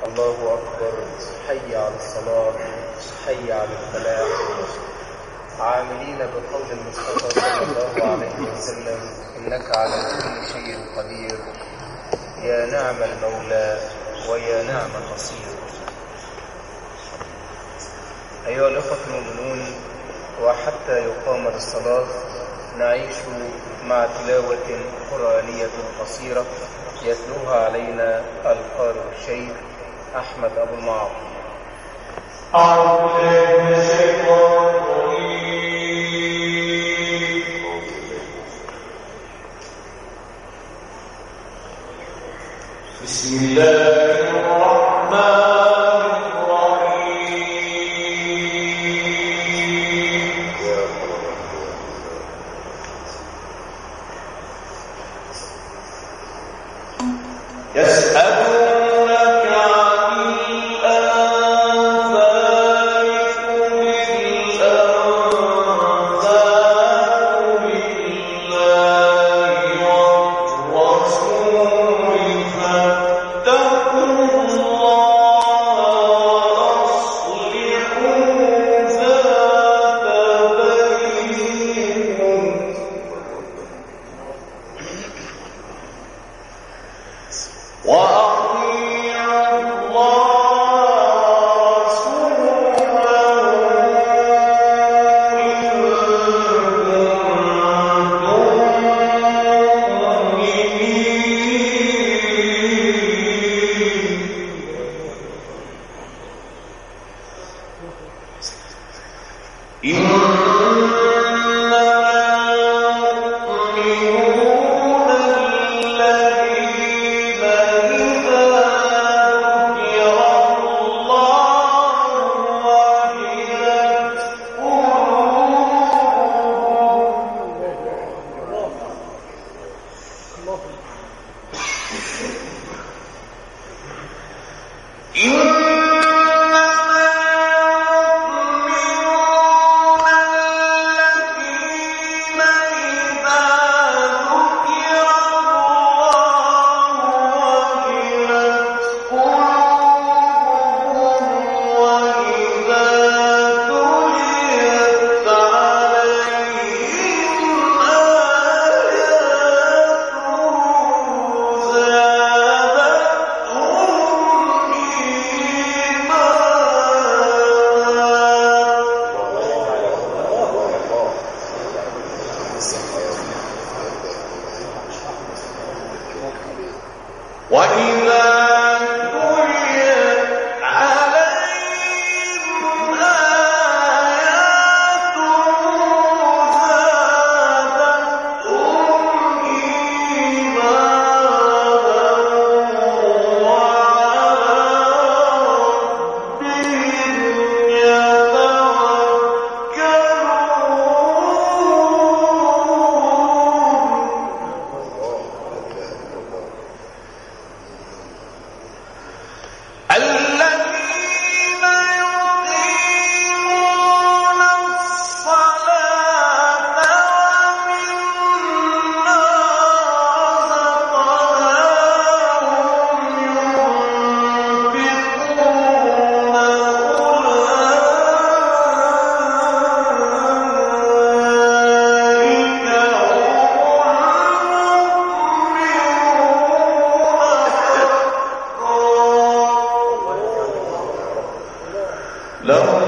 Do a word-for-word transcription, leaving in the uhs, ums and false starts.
الله أكبر، حي على الصلاة، حي على الفلاح. عاملين بقول المصطفى صلى الله عليه وسلم: إنك على كل شيء قدير، يا نعم المولى ويا نعم النصير. أيها الأخوة المؤمنون، وحتى يقام للصلاة نعيش مع تلاوة قرآنية قصيرة يتلوها علينا القارئ الشيخ أحمد أبو المعاطي. أعوذ بالله من الشيطان الرجيم. بسم الله الرحمن يسألونك عن الأنفال قل الأنفال لله والرسول فاتقوا الله وأصلحوا ذات بينكم. وأطيعوا الله ورسوله إن كنتم مؤمنين. وإذا تليت عليهم آياته زادتهم إيمانا وعلى ربهم يتوكلون. الذين يقيمون الصلاة ومما رزقناهم ينفقون أولئك هم المؤمنون حقا. لهم